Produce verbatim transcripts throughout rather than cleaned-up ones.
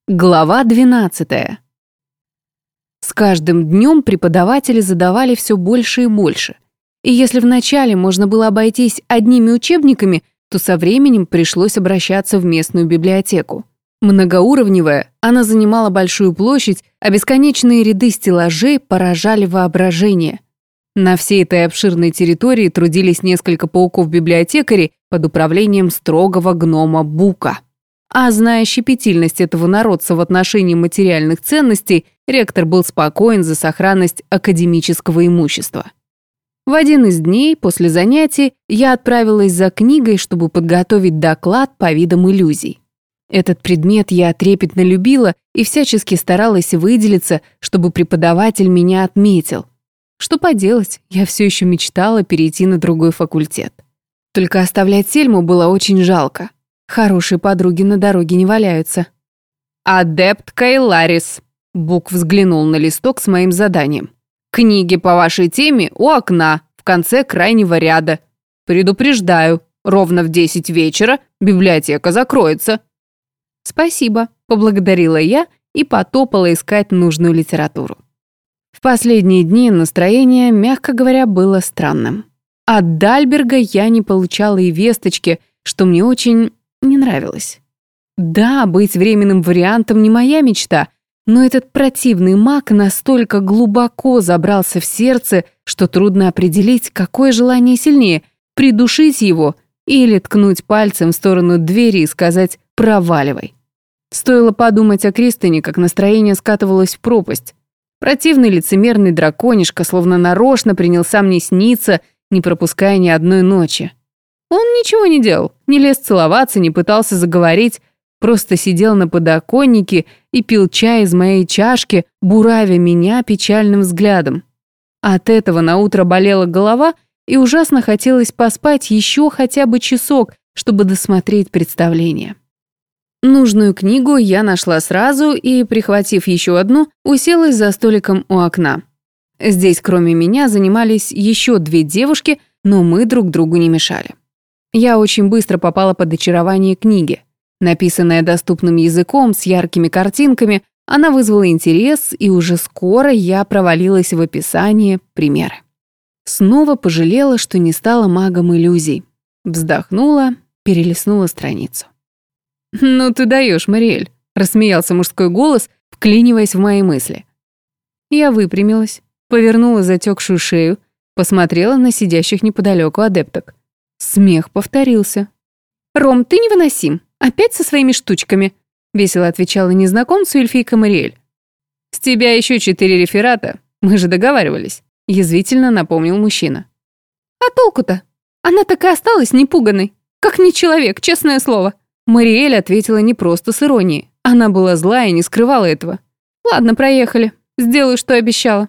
Глава двенадцатая. С каждым днем преподаватели задавали все больше и больше. И если вначале можно было обойтись одними учебниками, то со временем пришлось обращаться в местную библиотеку. Многоуровневая, она занимала большую площадь, а бесконечные ряды стеллажей поражали воображение. На всей этой обширной территории трудились несколько пауков-библиотекарей под управлением строгого гнома Бука. А зная щепетильность этого народца в отношении материальных ценностей, ректор был спокоен за сохранность академического имущества. В один из дней после занятий я отправилась за книгой, чтобы подготовить доклад по видам иллюзий. Этот предмет я трепетно любила и всячески старалась выделиться, чтобы преподаватель меня отметил. Что поделать, я все еще мечтала перейти на другой факультет. Только оставлять Сельму было очень жалко. Хорошие подруги на дороге не валяются. «Адепт Кайларис», — Бук взглянул на листок с моим заданием. «Книги по вашей теме у окна, в конце крайнего ряда. Предупреждаю, ровно в десять вечера библиотека закроется». «Спасибо», — поблагодарила я и потопала искать нужную литературу. В последние дни настроение, мягко говоря, было странным. От Дальберга я не получала и весточки, что мне очень не нравилось. Да, быть временным вариантом не моя мечта, но этот противный маг настолько глубоко забрался в сердце, что трудно определить, какое желание сильнее – придушить его или ткнуть пальцем в сторону двери и сказать «проваливай». Стоило подумать о Кристоне, как настроение скатывалось в пропасть. Противный лицемерный драконишка словно нарочно принялся мне сниться, не пропуская ни одной ночи. Он ничего не делал, не лез целоваться, не пытался заговорить, просто сидел на подоконнике и пил чай из моей чашки, буравя меня печальным взглядом. От этого наутро болела голова, и ужасно хотелось поспать еще хотя бы часок, чтобы досмотреть представление. Нужную книгу я нашла сразу и, прихватив еще одну, уселась за столиком у окна. Здесь, кроме меня, занимались еще две девушки, но мы друг другу не мешали. Я очень быстро попала под очарование книги. Написанная доступным языком, с яркими картинками, она вызвала интерес, и уже скоро я провалилась в описание, примеры. Снова пожалела, что не стала магом иллюзий. Вздохнула, перелистнула страницу. «Ну ты даешь, Мариэль», — рассмеялся мужской голос, вклиниваясь в мои мысли. Я выпрямилась, повернула затекшую шею, посмотрела на сидящих неподалеку адепток. Смех повторился. «Ром, ты невыносим. Опять со своими штучками», — весело отвечала незнакомцу эльфийка Мариэль. «С тебя еще четыре реферата. Мы же договаривались», — язвительно напомнил мужчина. «А толку-то? Она так и осталась непуганной. Как не человек, честное слово». Мариэль ответила не просто с иронией. Она была злая и не скрывала этого. «Ладно, проехали. Сделаю, что обещала».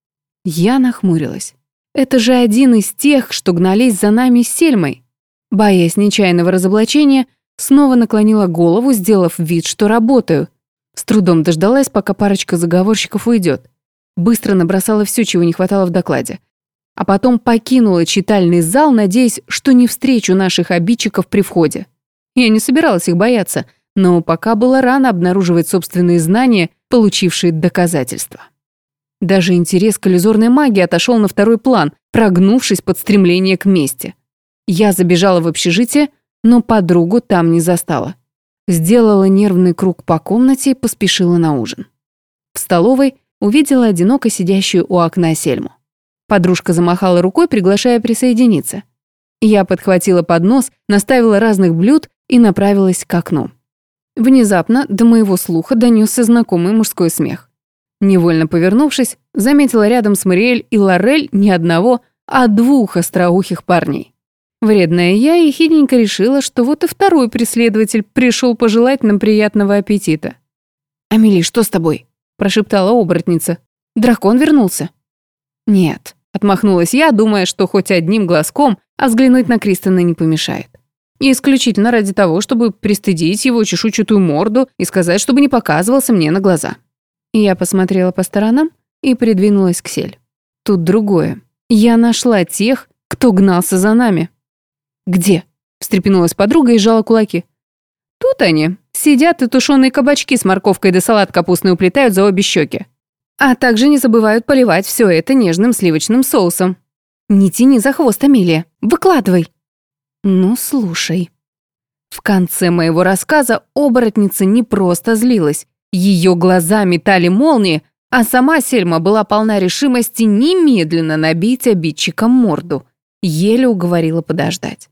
Я нахмурилась. Это же один из тех, что гнались за нами с Сельмой. Боясь нечаянного разоблачения, снова наклонила голову, сделав вид, что работаю. С трудом дождалась, пока парочка заговорщиков уйдет. Быстро набросала все, чего не хватало в докладе. А потом покинула читальный зал, надеясь, что не встречу наших обидчиков при входе. Я не собиралась их бояться, но пока было рано обнаруживать собственные знания, получившие доказательства. Даже интерес к иллюзорной магии отошел на второй план, прогнувшись под стремление к мести. Я забежала в общежитие, но подругу там не застала. Сделала нервный круг по комнате и поспешила на ужин. В столовой увидела одиноко сидящую у окна Сельму. Подружка замахала рукой, приглашая присоединиться. Я подхватила поднос, наставила разных блюд и направилась к окну. Внезапно до моего слуха донесся знакомый мужской смех. Невольно повернувшись, заметила рядом с Мариэль и Лорель не одного, а двух остроухих парней. Вредная я ехидненько решила, что вот и второй преследователь пришел пожелать нам приятного аппетита. «Амели, что с тобой?» – прошептала оборотница. «Дракон вернулся?» «Нет», – отмахнулась я, думая, что хоть одним глазком, а взглянуть на Кристона не помешает. И исключительно ради того, чтобы пристыдить его чешуйчатую морду и сказать, чтобы не показывался мне на глаза. Я посмотрела по сторонам и придвинулась к Сель. Тут другое. Я нашла тех, кто гнался за нами. «Где?» – встрепенулась подруга и сжала кулаки. Тут они сидят и тушеные кабачки с морковкой да салат капустный уплетают за обе щеки. А также не забывают поливать все это нежным сливочным соусом. Не тяни за хвост, Амелия, выкладывай. Ну, слушай. В конце моего рассказа оборотница не просто злилась. Ее глаза метали молнии, а сама Сельма была полна решимости немедленно набить обидчикам морду. Еле уговорила подождать.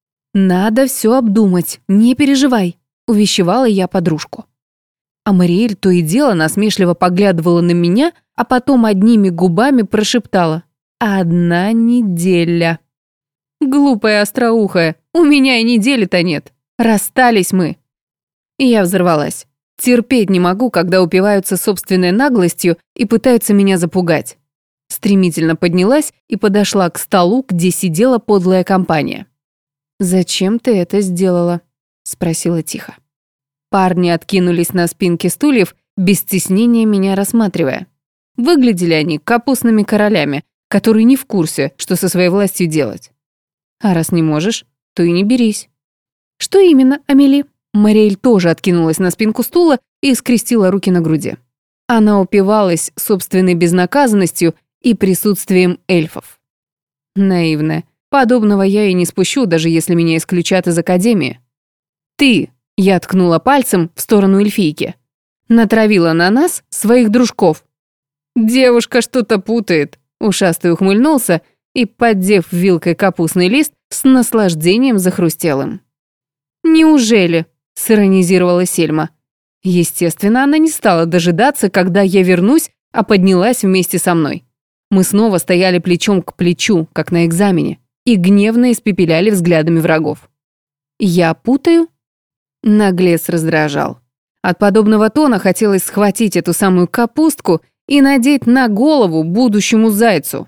«Надо все обдумать, не переживай», — увещевала я подружку. А Мариэль то и дело насмешливо поглядывала на меня, а потом одними губами прошептала: «Одна неделя». «Глупая остроухая, у меня и недели-то нет. Расстались мы». И я взорвалась. Терпеть не могу, когда упиваются собственной наглостью и пытаются меня запугать. Стремительно поднялась и подошла к столу, где сидела подлая компания. «Зачем ты это сделала?» — спросила тихо. Парни откинулись на спинки стульев, без стеснения меня рассматривая. Выглядели они капустными королями, которые не в курсе, что со своей властью делать. А раз не можешь, то и не берись. «Что именно, Амели?» Мариэль тоже откинулась на спинку стула и скрестила руки на груди. Она упивалась собственной безнаказанностью и присутствием эльфов. Наивная. Подобного я и не спущу, даже если меня исключат из академии. «Ты», — я ткнула пальцем в сторону эльфийки, натравила на нас своих дружков. «Девушка что-то путает», — ушастый ухмыльнулся и, поддев вилкой капустный лист, с наслаждением захрустел им. «Неужели?» — сиронизировала Сельма. Естественно, она не стала дожидаться, когда я вернусь, а поднялась вместе со мной. Мы снова стояли плечом к плечу, как на экзамене, и гневно испепеляли взглядами врагов. «Я путаю?» Наглец раздражал. От подобного тона хотелось схватить эту самую капустку и надеть на голову будущему зайцу.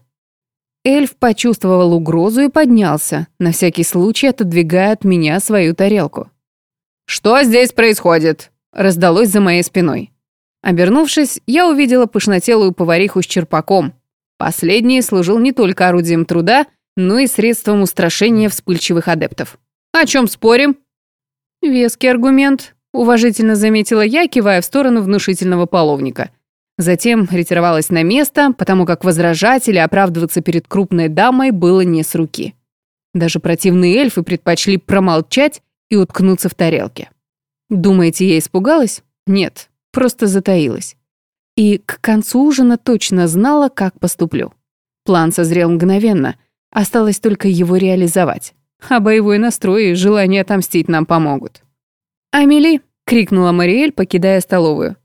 Эльф почувствовал угрозу и поднялся, на всякий случай отодвигая от меня свою тарелку. «Что здесь происходит?» — раздалось за моей спиной. Обернувшись, я увидела пышнотелую повариху с черпаком. Последний служил не только орудием труда, но и средством устрашения вспыльчивых адептов. «О чем спорим?» «Веский аргумент», — уважительно заметила я, кивая в сторону внушительного половника. Затем ретировалась на место, потому как возражать или оправдываться перед крупной дамой было не с руки. Даже противные эльфы предпочли промолчать и уткнуться в тарелке. Думаете, я испугалась? Нет, просто затаилась. И к концу ужина точно знала, как поступлю. План созрел мгновенно, осталось только его реализовать. А боевой настрой и желание отомстить нам помогут. «Амели!» — крикнула Мариэль, покидая столовую.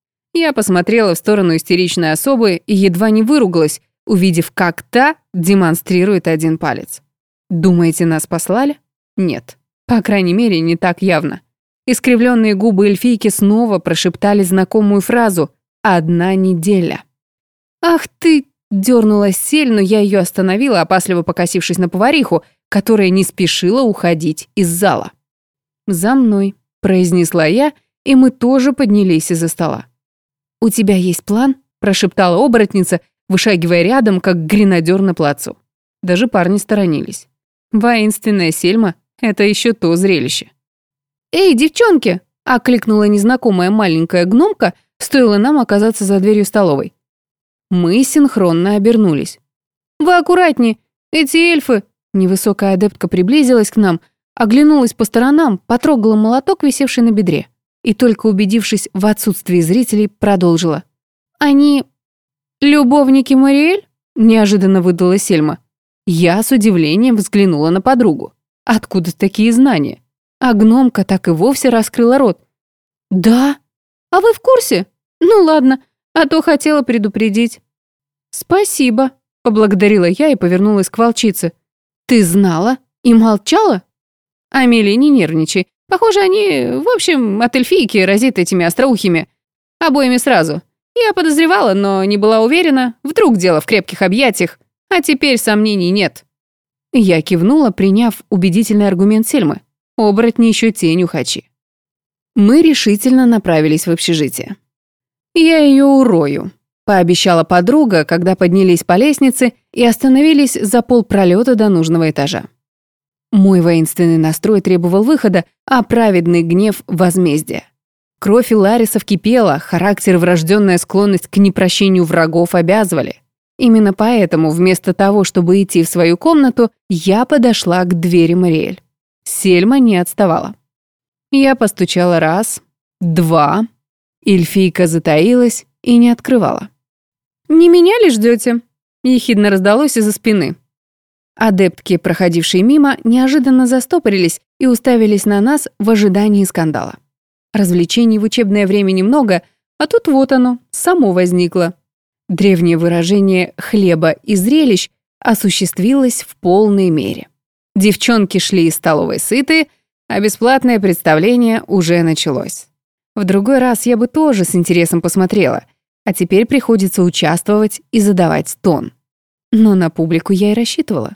Я посмотрела в сторону истеричной особы и едва не выругалась, увидев, как та демонстрирует один палец. Думаете, нас послали? Нет. По крайней мере, не так явно. Искривленные губы эльфийки снова прошептали знакомую фразу «одна неделя». «Ах ты!» — дернулась Сель, но я ее остановила, опасливо покосившись на повариху, которая не спешила уходить из зала. «За мной», — произнесла я, и мы тоже поднялись из-за стола. «У тебя есть план?» — прошептала оборотница, вышагивая рядом, как гренадер на плацу. Даже парни сторонились. Воинственная Сельма — это еще то зрелище. «Эй, девчонки!» — окликнула незнакомая маленькая гномка, стоило нам оказаться за дверью столовой. Мы синхронно обернулись. «Вы аккуратнее! Эти эльфы!» Невысокая адептка приблизилась к нам, оглянулась по сторонам, потрогала молоток, висевший на бедре. И только убедившись в отсутствии зрителей, продолжила. «Они... любовники Мариэль?» — неожиданно выдала Сельма. Я с удивлением взглянула на подругу. Откуда такие знания? А гномка так и вовсе раскрыла рот. «Да? А вы в курсе? Ну ладно, а то хотела предупредить». «Спасибо», — поблагодарила я и повернулась к волчице. «Ты знала и молчала?» «Амелия, не нервничай. Похоже, они, в общем, от эльфийки разит этими остроухими. Обоими сразу. Я подозревала, но не была уверена. Вдруг дело в крепких объятиях. А теперь сомнений нет». Я кивнула, приняв убедительный аргумент Сельмы. Оборотни еще те нюхачи. Мы решительно направились в общежитие. «Я ее урою», — пообещала подруга, когда поднялись по лестнице и остановились за полпролета до нужного этажа. Мой воинственный настрой требовал выхода, а праведный гнев — возмездия. Кровь Иларисов кипела, характер и врожденная склонность к непрощению врагов обязывали. Именно поэтому, вместо того, чтобы идти в свою комнату, я подошла к двери Мариэль. Сельма не отставала. Я постучала раз, два. Эльфийка затаилась и не открывала. «Не меня ли ждете?» — ехидно раздалось из-за спины. Адептки, проходившие мимо, неожиданно застопорились и уставились на нас в ожидании скандала. Развлечений в учебное время немного, а тут вот оно, само возникло. Древнее выражение «хлеба и зрелищ» осуществилось в полной мере. Девчонки шли из столовой сытые, а бесплатное представление уже началось. В другой раз я бы тоже с интересом посмотрела, а теперь приходится участвовать и задавать тон. Но на публику я и рассчитывала.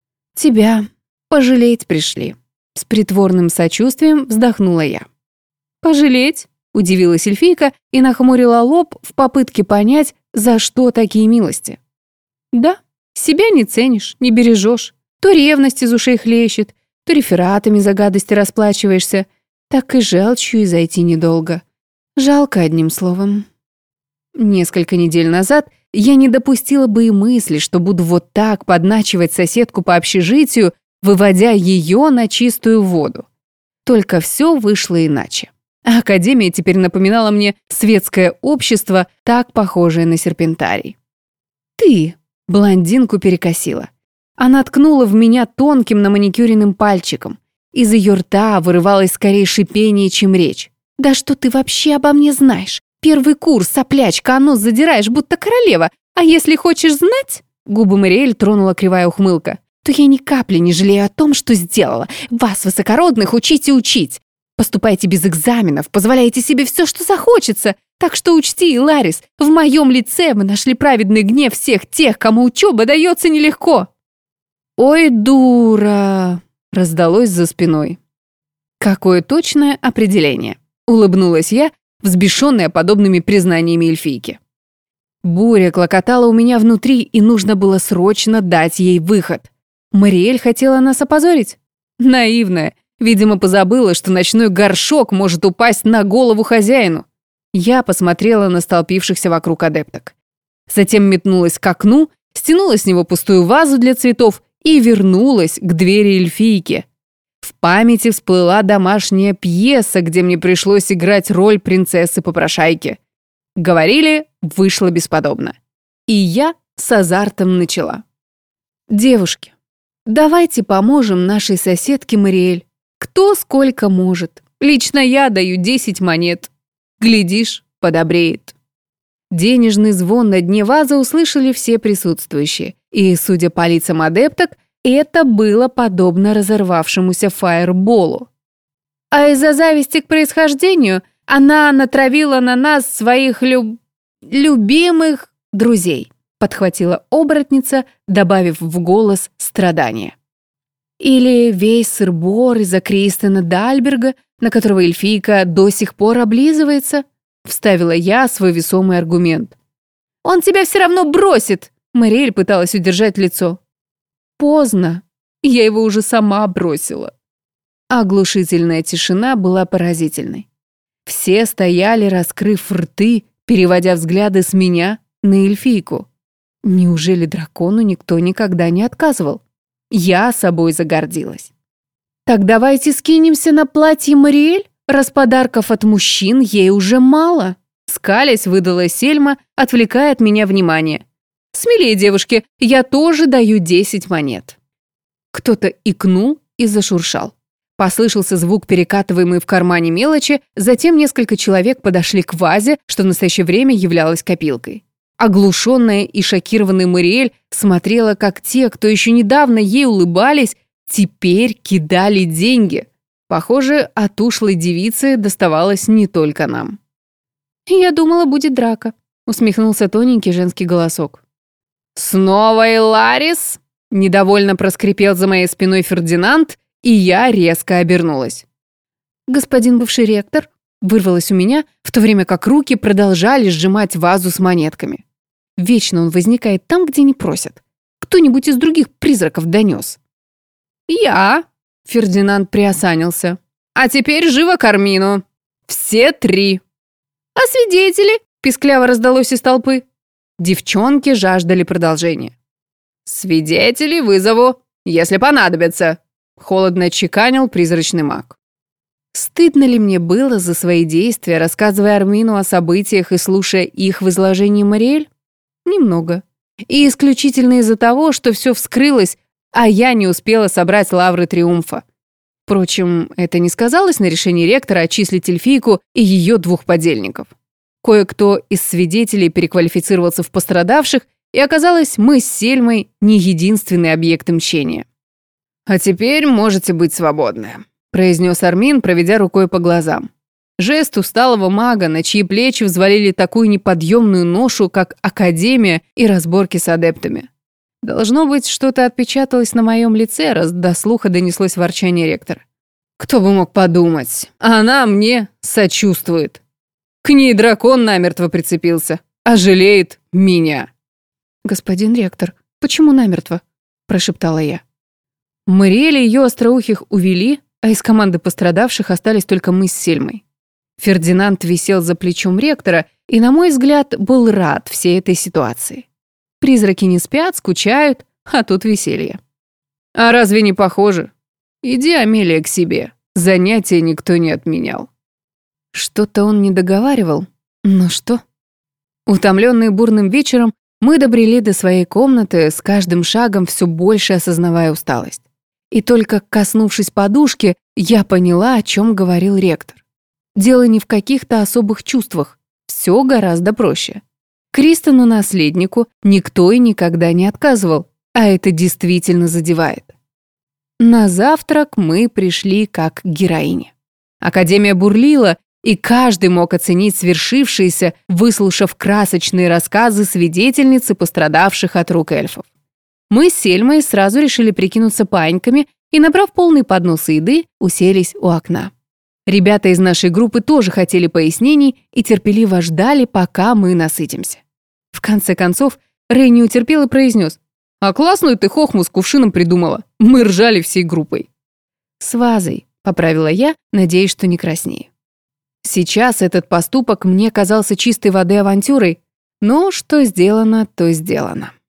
«Тебя пожалеть пришли», — с притворным сочувствием вздохнула я. «Пожалеть?» — удивилась эльфийка и нахмурила лоб в попытке понять, за что такие милости. «Да, себя не ценишь, не бережешь. То ревность из ушей хлещет, то рефератами за гадости расплачиваешься. Так и желчью и зайти недолго. Жалко, одним словом». Несколько недель назад я не допустила бы и мысли, что буду вот так подначивать соседку по общежитию, выводя ее на чистую воду. Только все вышло иначе. А академия теперь напоминала мне светское общество, так похожее на серпентарий. «Ты!» — блондинку перекосила. Она ткнула в меня тонким наманикюренным пальчиком. Из ее рта вырывалось скорее шипение, чем речь. «Да что ты вообще обо мне знаешь? Первый курс, соплячка, а нос задираешь, будто королева. А если хочешь знать...» Губы Мариэль тронула кривая ухмылка. «То я ни капли не жалею о том, что сделала. Вас, высокородных, учите учить. Поступайте без экзаменов, позволяйте себе все, что захочется. Так что учти, Ларис, в моем лице мы нашли праведный гнев всех тех, кому учеба дается нелегко». «Ой, дура!» — раздалось за спиной. «Какое точное определение!» — улыбнулась я, взбешенная подобными признаниями эльфийки. Буря клокотала у меня внутри, и нужно было срочно дать ей выход. Мариэль хотела нас опозорить? Наивная. Видимо, позабыла, что ночной горшок может упасть на голову хозяину. Я посмотрела на столпившихся вокруг адепток. Затем метнулась к окну, стянула с него пустую вазу для цветов и вернулась к двери эльфийки. В памяти всплыла домашняя пьеса, где мне пришлось играть роль принцессы-попрошайки. Говорили, вышло бесподобно. И я с азартом начала. «Девушки, давайте поможем нашей соседке Мариэль. Кто сколько может. Лично я даю десять монет. Глядишь, подобреет». Денежный звон на дне вазы услышали все присутствующие. И, судя по лицам адепток, это было подобно разорвавшемуся фаерболу. А из-за зависти к происхождению она натравила на нас своих люб... любимых друзей, подхватила оборотница, добавив в голос страдания. Или весь сыр-бор из-за Кристена Дальберга, на которого эльфийка до сих пор облизывается, вставила я свой весомый аргумент. «Он тебя все равно бросит!» Мариэль пыталась удержать лицо. Поздно. Я его уже сама бросила. Оглушительная тишина была поразительной. Все стояли, раскрыв рты, переводя взгляды с меня на эльфийку. Неужели дракону никто никогда не отказывал? Я собой загордилась. «Так давайте скинемся на платье Мариэль, раз подарков от мужчин ей уже мало», скалясь выдала Сельма, отвлекая от меня внимание. «Смелее, девушки, я тоже даю десять монет». Кто-то икнул и зашуршал. Послышался звук, перекатываемый в кармане мелочи, затем несколько человек подошли к вазе, что в настоящее время являлось копилкой. Оглушенная и шокированная Мариэль смотрела, как те, кто еще недавно ей улыбались, теперь кидали деньги. Похоже, от ушлой девицы доставалось не только нам. «Я думала, будет драка», — усмехнулся тоненький женский голосок. «Снова Иларис?» — недовольно проскрипел за моей спиной Фердинанд, и я резко обернулась. «Господин бывший ректор?» — вырвалось у меня, в то время как руки продолжали сжимать вазу с монетками. Вечно он возникает там, где не просят. Кто-нибудь из других призраков донес. «Я?» Фердинанд приосанился. «А теперь живо к Армину! Все три!» «А свидетели?» – пискляво раздалось из толпы. Девчонки жаждали продолжения. «Свидетелей вызову, если понадобится», – холодно отчеканил призрачный маг. Стыдно ли мне было за свои действия, рассказывая Армину о событиях и слушая их в изложении Мариэль? Немного. И исключительно из-за того, что все вскрылось, а я не успела собрать лавры триумфа. Впрочем, это не сказалось на решении ректора отчислить эльфийку и ее двух подельников. Кое-кто из свидетелей переквалифицировался в пострадавших, и оказалось, мы с Сельмой не единственный объект мщения. «А теперь можете быть свободны», — произнес Армин, проведя рукой по глазам. Жест усталого мага, на чьи плечи взвалили такую неподъемную ношу, как академия и разборки с адептами. Должно быть, что-то отпечаталось на моем лице, раз до слуха донеслось ворчание ректора. Кто бы мог подумать, она мне сочувствует. К ней дракон намертво прицепился, а жалеет меня. «Господин ректор, почему намертво?» – прошептала я. Мариэль и ее остроухих увели, а из команды пострадавших остались только мы с Сельмой. Фердинанд висел за плечом ректора и, на мой взгляд, был рад всей этой ситуации. Призраки не спят, скучают, а тут веселье. «А разве не похоже? Иди, Амелия, к себе. Занятия никто не отменял». Что-то он не договаривал. Но что? Утомленные бурным вечером, мы добрели до своей комнаты, с каждым шагом все больше осознавая усталость. И только коснувшись подушки, я поняла, о чем говорил ректор. Дело не в каких-то особых чувствах. Все гораздо проще. Кристону, наследнику, никто и никогда не отказывал, а это действительно задевает. На завтрак мы пришли как к героине. Академия бурлила, и каждый мог оценить свершившееся, выслушав красочные рассказы свидетельницы, пострадавших от рук эльфов. Мы с Сельмой сразу решили прикинуться паиньками и, набрав полный поднос еды, уселись у окна. Ребята из нашей группы тоже хотели пояснений и терпеливо ждали, пока мы насытимся. В конце концов, Рэй не утерпел и произнес: «А классную ты хохму с кувшином придумала. Мы ржали всей группой». «С вазой», — поправила я, надеясь, что не краснею. Сейчас этот поступок мне казался чистой воды авантюрой, но что сделано, то сделано.